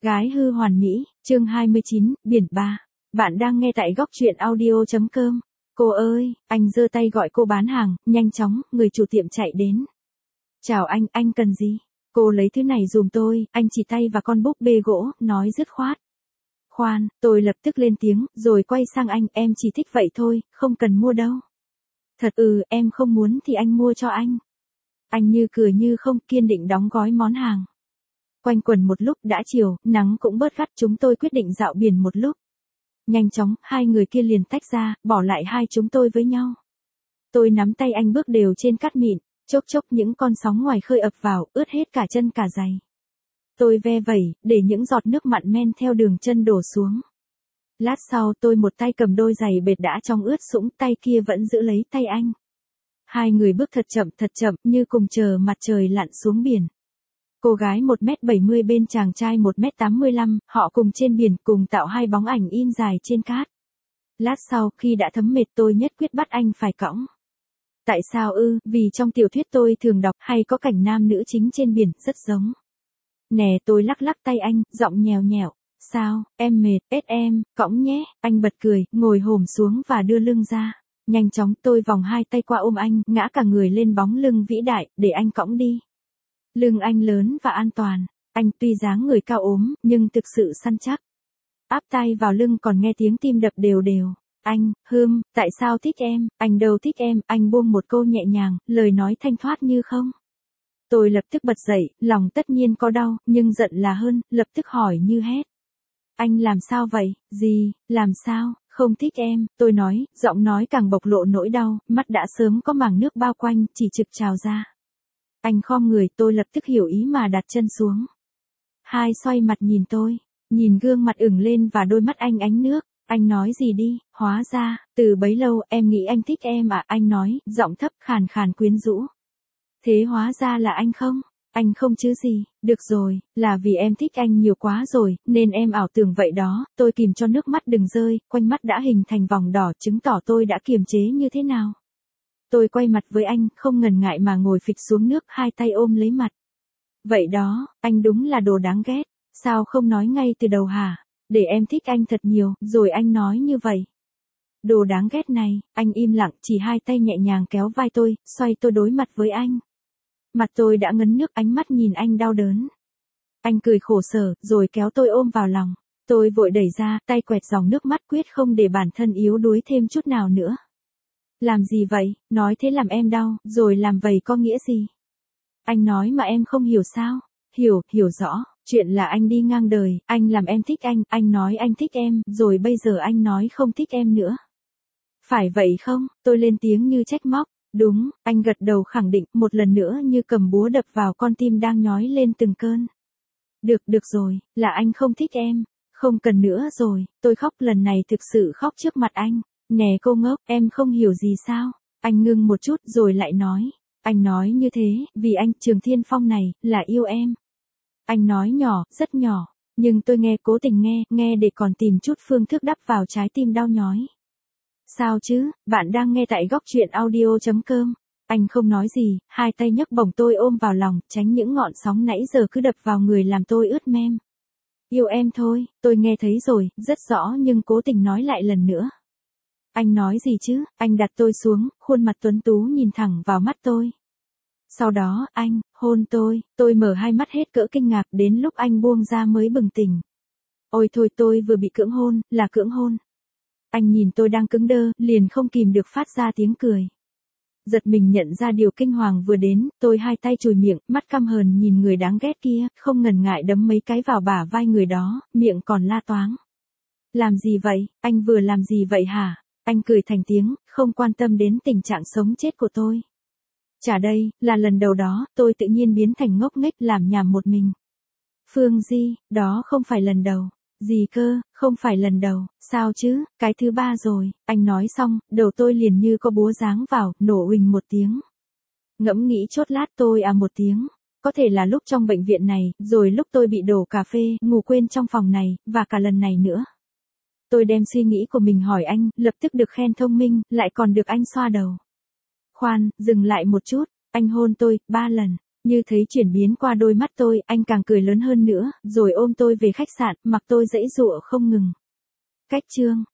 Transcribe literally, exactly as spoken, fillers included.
Gái hư hoàn mỹ, chương hai mươi chín, biển ba. Bạn đang nghe tại góc truyện audio.com. Cô ơi, anh giơ tay gọi cô bán hàng, nhanh chóng, người chủ tiệm chạy đến. Chào anh, anh cần gì? Cô lấy thứ này dùm tôi, anh chỉ tay vào con búp bê gỗ, nói dứt khoát. Khoan, tôi lập tức lên tiếng, rồi quay sang anh, em chỉ thích vậy thôi, không cần mua đâu. Thật ừ, em không muốn thì anh mua cho anh. Anh như cười như không, kiên định đóng gói món hàng. Quanh quẩn một lúc đã chiều, nắng cũng bớt gắt, chúng tôi quyết định dạo biển một lúc. Nhanh chóng, hai người kia liền tách ra, bỏ lại hai chúng tôi với nhau. Tôi nắm tay anh bước đều trên cát mịn, chốc chốc những con sóng ngoài khơi ập vào, ướt hết cả chân cả giày. Tôi ve vẩy, để những giọt nước mặn men theo đường chân đổ xuống. Lát sau tôi một tay cầm đôi giày bệt đã trong ướt sũng, tay kia vẫn giữ lấy tay anh. Hai người bước thật chậm thật chậm như cùng chờ mặt trời lặn xuống biển. Cô gái một mét bảy mươi bên chàng trai một mét tám mươi lăm, họ cùng trên biển cùng tạo hai bóng ảnh in dài trên cát. Lát sau khi đã thấm mệt tôi nhất quyết bắt anh phải cõng. Tại sao ư? Vì trong tiểu thuyết tôi thường đọc hay có cảnh nam nữ chính trên biển rất giống. Nè tôi lắc lắc tay anh, giọng nhèo nhẹo. Sao, em mệt, ết em, cõng nhé. Anh bật cười, ngồi hổm xuống và đưa lưng ra. Nhanh chóng tôi vòng hai tay qua ôm anh, ngã cả người lên bóng lưng vĩ đại, để anh cõng đi. Lưng anh lớn và an toàn, anh tuy dáng người cao ốm, nhưng thực sự săn chắc. Áp tay vào lưng còn nghe tiếng tim đập đều đều. Anh, hưm, tại sao thích em, anh đâu thích em, anh buông một câu nhẹ nhàng, lời nói thanh thoát như không. Tôi lập tức bật dậy, lòng tất nhiên có đau, nhưng giận là hơn, lập tức hỏi như hét. Anh làm sao vậy, gì, làm sao, không thích em, tôi nói, giọng nói càng bộc lộ nỗi đau, mắt đã sớm có mảng nước bao quanh, chỉ trực trào ra. Anh khom người, tôi lập tức hiểu ý mà đặt chân xuống. Hai xoay mặt nhìn tôi, nhìn gương mặt ửng lên và đôi mắt anh ánh nước. Anh nói gì đi, hóa ra, từ bấy lâu em nghĩ anh thích em à, anh nói, giọng thấp khàn khàn quyến rũ. Thế hóa ra là anh không, anh không chứ gì, được rồi, là vì em thích anh nhiều quá rồi, nên em ảo tưởng vậy đó, tôi kìm cho nước mắt đừng rơi, quanh mắt đã hình thành vòng đỏ chứng tỏ tôi đã kiềm chế như thế nào. Tôi quay mặt với anh, không ngần ngại mà ngồi phịch xuống nước, hai tay ôm lấy mặt. Vậy đó, anh đúng là đồ đáng ghét, sao không nói ngay từ đầu hả? Để em thích anh thật nhiều, rồi anh nói như vậy. Đồ đáng ghét này, anh im lặng, chỉ hai tay nhẹ nhàng kéo vai tôi, xoay tôi đối mặt với anh. Mặt tôi đã ngấn nước, ánh mắt nhìn anh đau đớn. Anh cười khổ sở, rồi kéo tôi ôm vào lòng. Tôi vội đẩy ra, tay quẹt dòng nước mắt quyết không để bản thân yếu đuối thêm chút nào nữa. Làm gì vậy, nói thế làm em đau, rồi làm vậy có nghĩa gì? Anh nói mà em không hiểu sao? Hiểu, hiểu rõ, chuyện là anh đi ngang đời, anh làm em thích anh, anh nói anh thích em, rồi bây giờ anh nói không thích em nữa. Phải vậy không? Tôi lên tiếng như trách móc. Đúng, anh gật đầu khẳng định, một lần nữa như cầm búa đập vào con tim đang nhói lên từng cơn. Được, được rồi, là anh không thích em. Không cần nữa rồi, tôi khóc lần này thực sự khóc trước mặt anh. Nè cô ngốc, em không hiểu gì sao? Anh ngưng một chút rồi lại nói. Anh nói như thế, vì anh Trường Thiên Phong này, là yêu em. Anh nói nhỏ, rất nhỏ, nhưng tôi nghe cố tình nghe, nghe để còn tìm chút phương thức đắp vào trái tim đau nhói. Sao chứ, bạn đang nghe tại góc truyện audio.com. Anh không nói gì, hai tay nhấc bổng tôi ôm vào lòng, tránh những ngọn sóng nãy giờ cứ đập vào người làm tôi ướt mem. Yêu em thôi, tôi nghe thấy rồi, rất rõ nhưng cố tình nói lại lần nữa. Anh nói gì chứ, anh đặt tôi xuống, khuôn mặt tuấn tú nhìn thẳng vào mắt tôi. Sau đó, anh, hôn tôi, tôi mở hai mắt hết cỡ kinh ngạc, đến lúc anh buông ra mới bừng tỉnh. Ôi thôi tôi vừa bị cưỡng hôn, là cưỡng hôn. Anh nhìn tôi đang cứng đơ, liền không kìm được phát ra tiếng cười. Giật mình nhận ra điều kinh hoàng vừa đến, tôi hai tay chùi miệng, mắt căm hờn nhìn người đáng ghét kia, không ngần ngại đấm mấy cái vào bả vai người đó, miệng còn la toáng. Làm gì vậy, anh vừa làm gì vậy hả? Anh cười thành tiếng, không quan tâm đến tình trạng sống chết của tôi. Chả đây, là lần đầu đó, tôi tự nhiên biến thành ngốc nghếch làm nhảm một mình. Phương Di, đó không phải lần đầu. Gì cơ, không phải lần đầu, sao chứ, cái thứ ba rồi, anh nói xong, đầu tôi liền như có búa giáng vào, nổ huỳnh một tiếng. Ngẫm nghĩ chốt lát tôi à một tiếng, có thể là lúc trong bệnh viện này, rồi lúc tôi bị đổ cà phê, ngủ quên trong phòng này, và cả lần này nữa. Tôi đem suy nghĩ của mình hỏi anh, lập tức được khen thông minh, lại còn được anh xoa đầu. Khoan, dừng lại một chút, anh hôn tôi, ba lần. Như thấy chuyển biến qua đôi mắt tôi, anh càng cười lớn hơn nữa, rồi ôm tôi về khách sạn, mặc tôi giãy giụa không ngừng. Cách chương